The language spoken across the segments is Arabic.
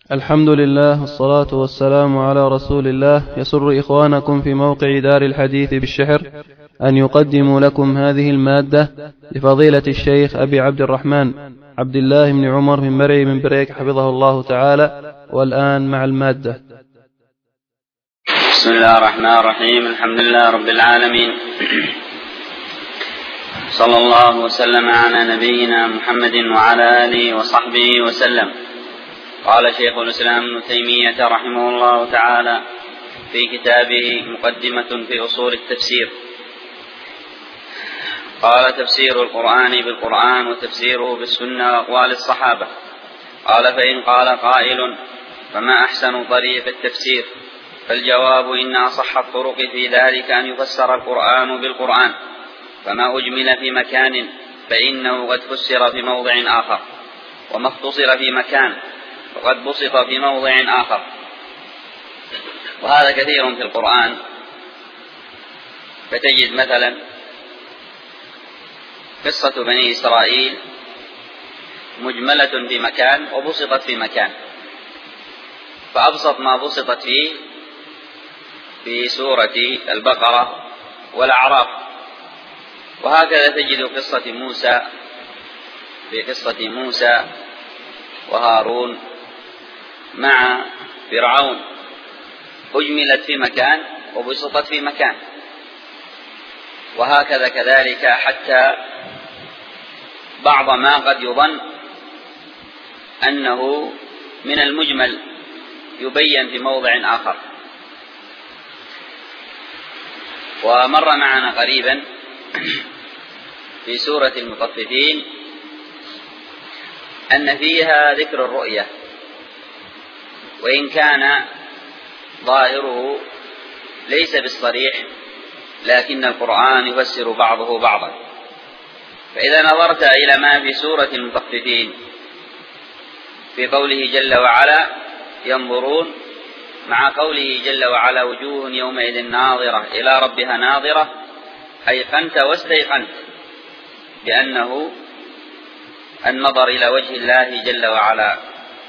الحمد لله والصلاة والسلام على رسول الله. يسر إخوانكم في موقع دار الحديث بالشحر أن يقدموا لكم هذه المادة لفضيلة الشيخ أبي عبد الرحمن عبد الله بن عمر بن مرعي من بريك حفظه الله تعالى. والآن مع المادة. بسم الله الرحمن الرحيم. الحمد لله رب العالمين، صلى الله وسلم على نبينا محمد وعلى آله وصحبه وسلم. قال شيخ الإسلام ابن تيمية رحمه الله تعالى في كتابه مقدمة في أصول التفسير، قال: تفسير القرآن بالقرآن وتفسيره بالسنة وأقوال الصحابة. قال: فإن قال قائل: فما أحسن طريق التفسير؟ فالجواب: إن أصح الطرق في ذلك أن يفسر القرآن بالقرآن، فما أجمل في مكان فإنه قد فسر في موضع آخر، وما اختصر في مكان وقد بسط في موضع آخر. وهذا كثير في القرآن، فتجد مثلا قصة بني إسرائيل مجملة في مكان وبسطت في مكان، فأبسط ما بسطت فيه في سورة البقرة والأعراف. وهكذا تجد قصة موسى وهارون مع فرعون، أجملت في مكان وبسطت في مكان. وهكذا كذلك حتى بعض ما قد يظن أنه من المجمل يبين في موضع آخر. ومر معنا قريبا في سورة المطففين أن فيها ذكر الرؤية، وإن كان ظاهره ليس بالصريح، لكن القرآن يفسر بعضه بعضا. فإذا نظرت إلى ما في سورة المطففين في قوله جل وعلا: ينظرون، مع قوله جل وعلا: وجوه يومئذ ناظرة إلى ربها ناظرة، أيقنت واستيقنت بأنه النظر إلى وجه الله جل وعلا.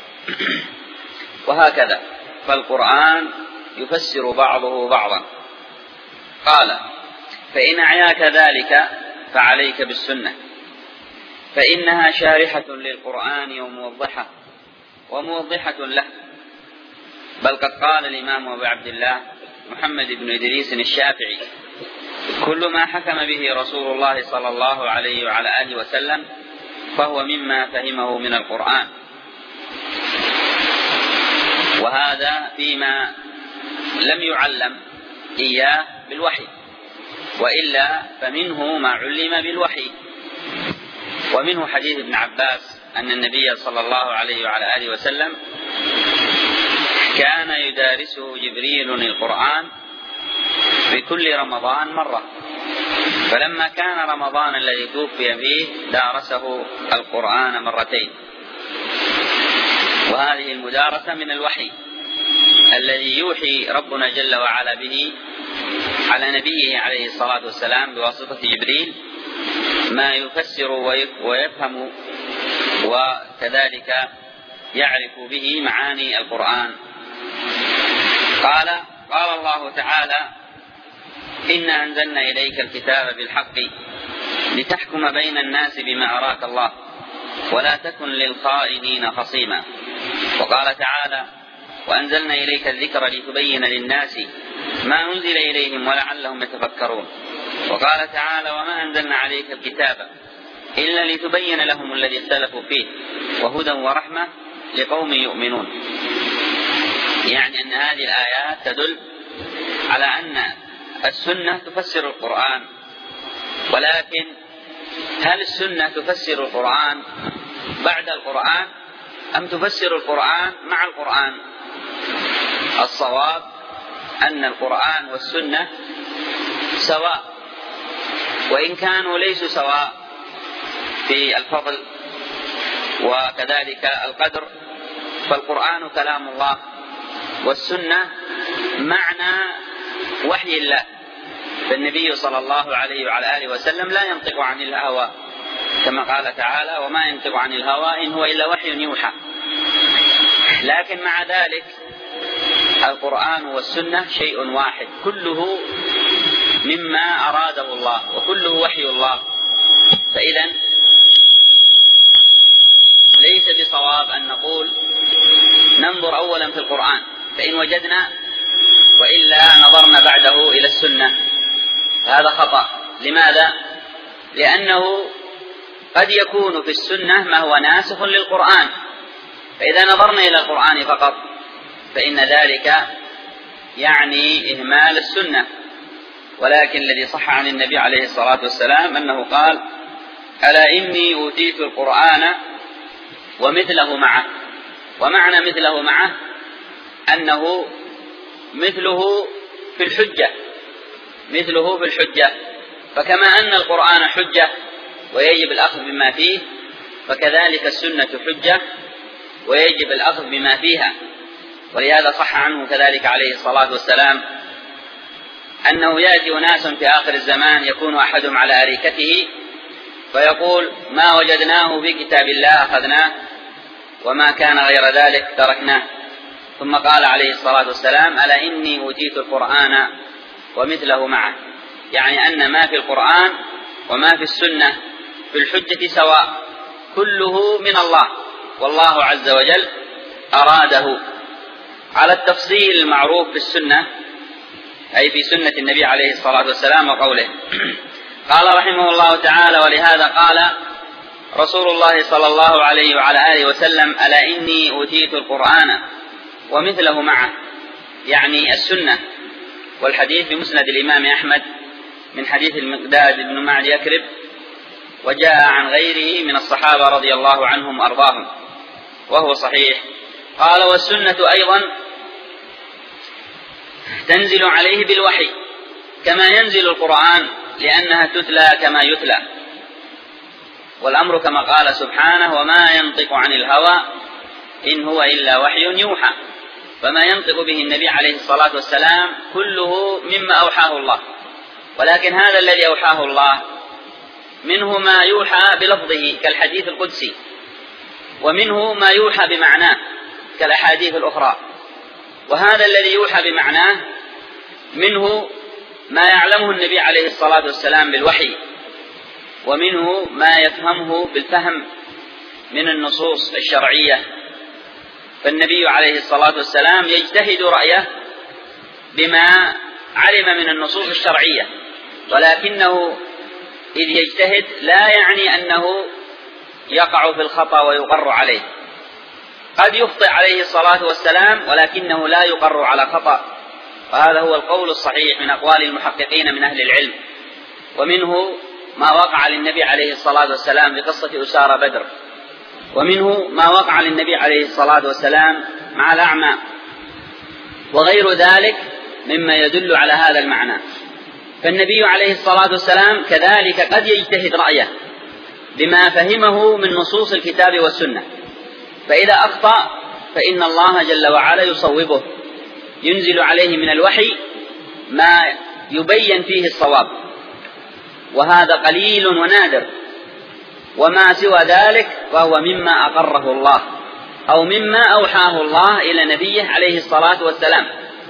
وهكذا فالقرآن يفسر بعضه بعضا. قال: فإن أعياك ذلك فعليك بالسنة، فإنها شارحة للقرآن وموضحة له. بل قد قال الإمام أبو عبد الله محمد بن إدريس الشافعي: كل ما حكم به رسول الله صلى الله عليه وعلى آله وسلم فهو مما فهمه من القرآن. وهذا فيما لم يعلم إياه بالوحي، وإلا فمنه ما علم بالوحي. ومنه حديث ابن عباس أن النبي صلى الله عليه وعلى آله وسلم كان يدارسه جبريل القرآن في كل رمضان مرة، فلما كان رمضان الذي توفي فيه دارسه القرآن مرتين. وهذه المدارسة من الوحي الذي يوحي ربنا جل وعلا به على نبيه عليه الصلاة والسلام بواسطة جبريل ما يفسر ويفهم، وكذلك يعرف به معاني القرآن. قال الله تعالى: إنا أنزلنا إليك الكتاب بالحق لتحكم بين الناس بما أراك الله ولا تكن للخائنين خصيما. وقال تعالى: وأنزلنا إليك الذكر لتبين للناس ما أنزل إليهم ولعلهم يتفكرون. وقال تعالى: وما أنزلنا عليك الكتاب إلا لتبين لهم الذي اختلفوا فيه وهدى ورحمة لقوم يؤمنون. يعني أن هذه الآيات تدل على أن السنة تفسر القرآن، ولكن هل السنة تفسر القرآن بعد القرآن أم تفسر القرآن مع القرآن؟ الصواب أن القرآن والسنة سواء، وإن كانوا ليسوا سواء في الفضل وكذلك القدر، فالقرآن كلام الله والسنة معنى وحي الله. فالنبي صلى الله عليه وعلى آله وسلم لا ينطق عن الهوى، كما قال تعالى: وما ينطق عن الهوى إن هو إلا وحي يوحى. لكن مع ذلك القرآن والسنة شيء واحد، كله مما أراده الله وكله وحي الله. فإذا ليس بصواب أن نقول ننظر أولا في القرآن فإن وجدنا، وإلا نظرنا بعده إلى السنة. هذا خطأ. لماذا؟ لأنه قد يكون في السنة ما هو ناسخ للقرآن، فإذا نظرنا إلى القرآن فقط فإن ذلك يعني إهمال السنة. ولكن الذي صح عن النبي عليه الصلاة والسلام أنه قال: ألا إني أوتيت القرآن ومثله معه. ومعنى مثله معه أنه مثله في الحجة، مثله في الحجة. فكما أن القرآن حجة ويجب الأخذ بما فيه، فكذلك السنة حجة ويجب الأخذ بما فيها. ولهذا صح عنه كذلك عليه الصلاة والسلام أنه يأتي أناس في آخر الزمان يكون أحدهم على أريكته فيقول: ما وجدناه في كتاب الله أخذناه وما كان غير ذلك تركناه. ثم قال عليه الصلاة والسلام: ألا إني أوتيت القرآن ومثله معه، يعني أن ما في القرآن وما في السنة في الحجة سواء، كله من الله، والله عز وجل أراده على التفصيل المعروف في السنة، أي في سنة النبي عليه الصلاة والسلام وقوله. قال رحمه الله تعالى: ولهذا قال رسول الله صلى الله عليه وعلى آله وسلم: ألا إني أوتيت القرآن ومثله معه، يعني السنة. والحديث بمسند الإمام أحمد من حديث المقداد بن معد يكرب، وجاء عن غيره من الصحابة رضي الله عنهم وأرضاهم وهو صحيح. قال: والسنة أيضا تنزل عليه بالوحي كما ينزل القرآن، لأنها تتلى كما يتلى. والأمر كما قال سبحانه: وما ينطق عن الهوى إن هو إلا وحي يوحى. فما ينطق به النبي عليه الصلاة والسلام كله مما أوحاه الله، ولكن هذا الذي أوحاه الله منه ما يوحى بلفظه كالحديث القدسي، ومنه ما يوحى بمعناه كالأحاديث الأخرى. وهذا الذي يوحى بمعناه منه ما يعلمه النبي عليه الصلاة والسلام بالوحي، ومنه ما يفهمه بالفهم من النصوص الشرعية. فالنبي عليه الصلاة والسلام يجتهد رأيه بما علم من النصوص الشرعية، ولكنه إذ يجتهد لا يعني أنه يقع في الخطأ ويقر عليه. قد يخطئ عليه الصلاة والسلام ولكنه لا يقر على خطأ، وهذا هو القول الصحيح من أقوال المحققين من أهل العلم. ومنه ما وقع للنبي عليه الصلاة والسلام بقصة أسارى بدر، ومنه ما وقع للنبي عليه الصلاة والسلام مع الأعمى، وغير ذلك مما يدل على هذا المعنى. فالنبي عليه الصلاة والسلام كذلك قد يجتهد رأيه بما فهمه من نصوص الكتاب والسنة، فإذا أخطأ فإن الله جل وعلا يصوبه، ينزل عليه من الوحي ما يبين فيه الصواب، وهذا قليل ونادر. وما سوى ذلك فهو مما أقره الله أو مما أوحاه الله إلى نبيه عليه الصلاة والسلام.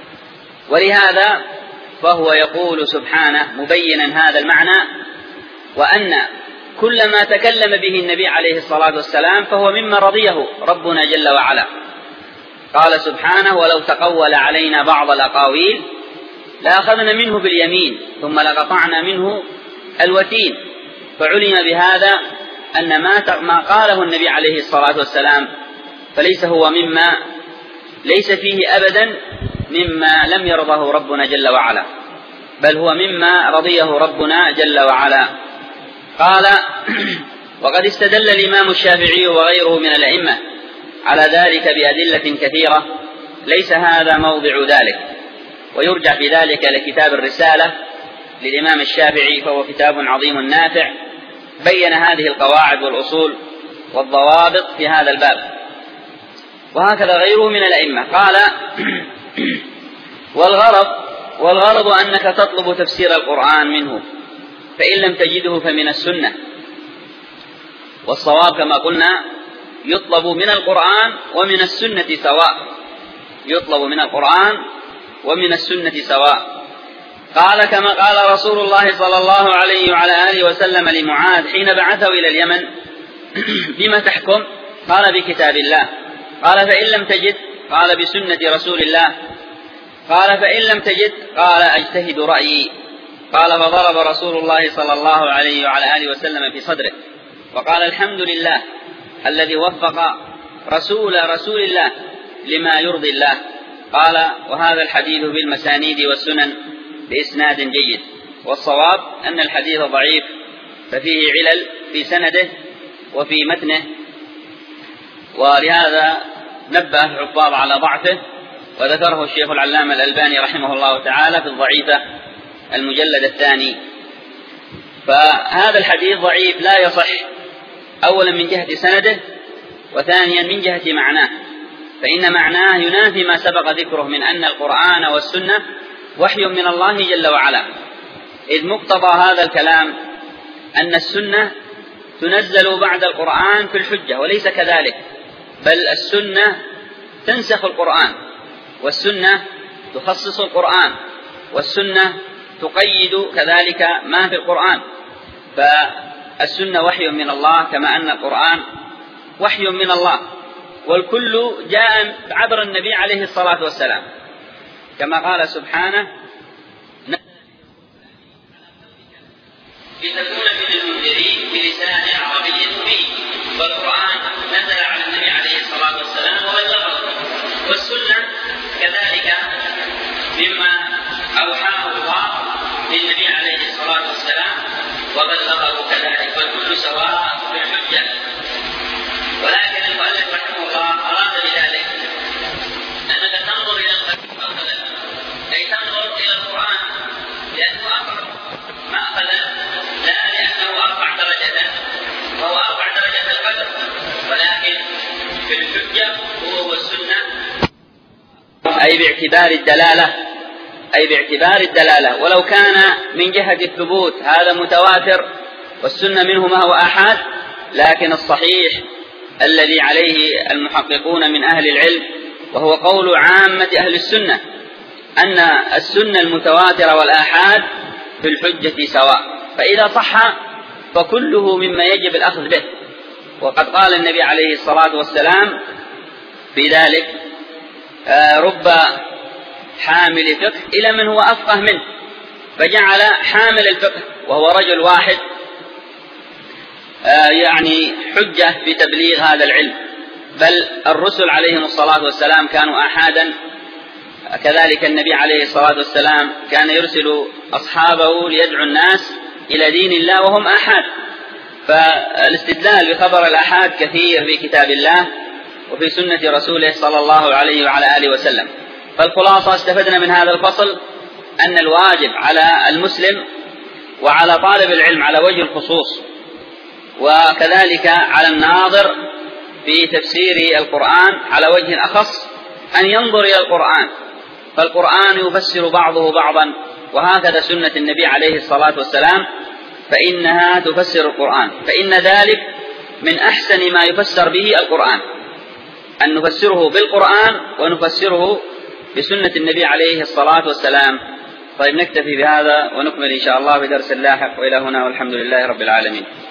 ولهذا فهو يقول سبحانه مبينا هذا المعنى: وأن كل ما تكلم به النبي عليه الصلاة والسلام فهو مما رضيه ربنا جل وعلا. قال سبحانه: ولو تقول علينا بعض الأقاويل لأخذنا منه باليمين ثم لقطعنا منه الوتين. فعلم بهذا أن ما قاله النبي عليه الصلاة والسلام فليس هو مما ليس فيه أبدا مما لم يرضه ربنا جل وعلا، بل هو مما رضيه ربنا جل وعلا. قال: وقد استدل الإمام الشافعي وغيره من الأئمة على ذلك بأدلة كثيرة، ليس هذا موضع ذلك، ويرجع في ذلك لكتاب الرسالة للإمام الشافعي، فهو كتاب عظيم نافع بين هذه القواعد والأصول والضوابط في هذا الباب، وهكذا غيره من الأئمة. قال: والغرض أنك تطلب تفسير القرآن منه، فإن لم تجده فمن السنة. والصواب كما قلنا يطلب من القرآن ومن السنة سواء، يطلب من القرآن ومن السنة سواء. قال كما قال رسول الله صلى الله عليه وعلى آله وسلم لمعاذ حين بعثه إلى اليمن: بما تحكم؟ قال: بكتاب الله. قال: فإن لم تجد؟ قال: بسنة رسول الله. قال: فإن لم تجد؟ قال: أجتهد رأيي. قال: فضرب رسول الله صلى الله عليه وعلى آله وسلم في صدره وقال: الحمد لله الذي وفق رسول الله لما يرضي الله. قال: وهذا الحديث بالمسانيد والسنن بإسناد جيد. والصواب أن الحديث ضعيف، ففيه علل في سنده وفي متنه، ولهذا نبه الحفاظ على ضعفه، وذكره الشيخ العلامة الألباني رحمه الله تعالى في الضعيفة المجلد الثاني. فهذا الحديث ضعيف لا يصح، أولا من جهة سنده، وثانيا من جهة معناه، فإن معناه ينافي ما سبق ذكره من أن القرآن والسنة وحي من الله جل وعلا، إذ مقتضى هذا الكلام أن السنة تنزل بعد القرآن في الحجة، وليس كذلك، بل السنة تنسخ القرآن، والسنة تخصص القرآن، والسنة تقيد كذلك ما في القرآن. فالسنة وحي من الله كما أن القرآن وحي من الله، والكل جاء عبر النبي عليه الصلاة والسلام، كما قال سبحانه: لتكون من المنذرين بلسان عربي مبين. والقرآن نزل على النبي عليه الصلاة والسلام وبلغه، والسنة كذلك مما أوحاه الله للنبي عليه الصلاة والسلام وبلغه كذلك، والكل سواء في الحجة. ولكن المؤلف رحمه الله أراد بذلك أنك تنظر إلى القرآن، أي تنظر إلى القرآن، لأنه أقرب مأخذا، لا لأنه أرفع درجة وهو أرفع درجة القدر، ولكن في الحجة هو السنة، أي باعتبار الدلالة. ولو كان من جهة الثبوت هذا متواتر والسنة منه ما هو آحاد، لكن الصحيح الذي عليه المحققون من أهل العلم، وهو قول عامة أهل السنة، أن السنة المتواترة والآحاد في الحجة سواء، فإذا صح فكله مما يجب الأخذ به. وقد قال النبي عليه الصلاة والسلام في ذلك: رب حامل فقه إلى من هو أفقه منه، فجعل حامل الفقه وهو رجل واحد يعني حجة في تبليغ هذا العلم. بل الرسل عليهم الصلاة والسلام كانوا آحادا، كذلك النبي عليه الصلاة والسلام كان يرسل أصحابه ليدعو الناس إلى دين الله وهم آحاد. فالاستدلال بخبر الآحاد كثير في كتاب الله وفي سنة رسوله صلى الله عليه وعلى آله وسلم. فالخلاصة استفدنا من هذا الفصل أن الواجب على المسلم وعلى طالب العلم على وجه الخصوص، وكذلك على الناظر في تفسير القرآن على وجه أخص، أن ينظر إلى القرآن، فالقرآن يفسر بعضه بعضا، وهكذا سنة النبي عليه الصلاة والسلام فإنها تفسر القرآن، فإن ذلك من أحسن ما يفسر به القرآن، أن نفسره بالقرآن ونفسره بسنة النبي عليه الصلاة والسلام. طيب، نكتفي بهذا ونكمل إن شاء الله بدرس لاحق، وإلى هنا والحمد لله رب العالمين.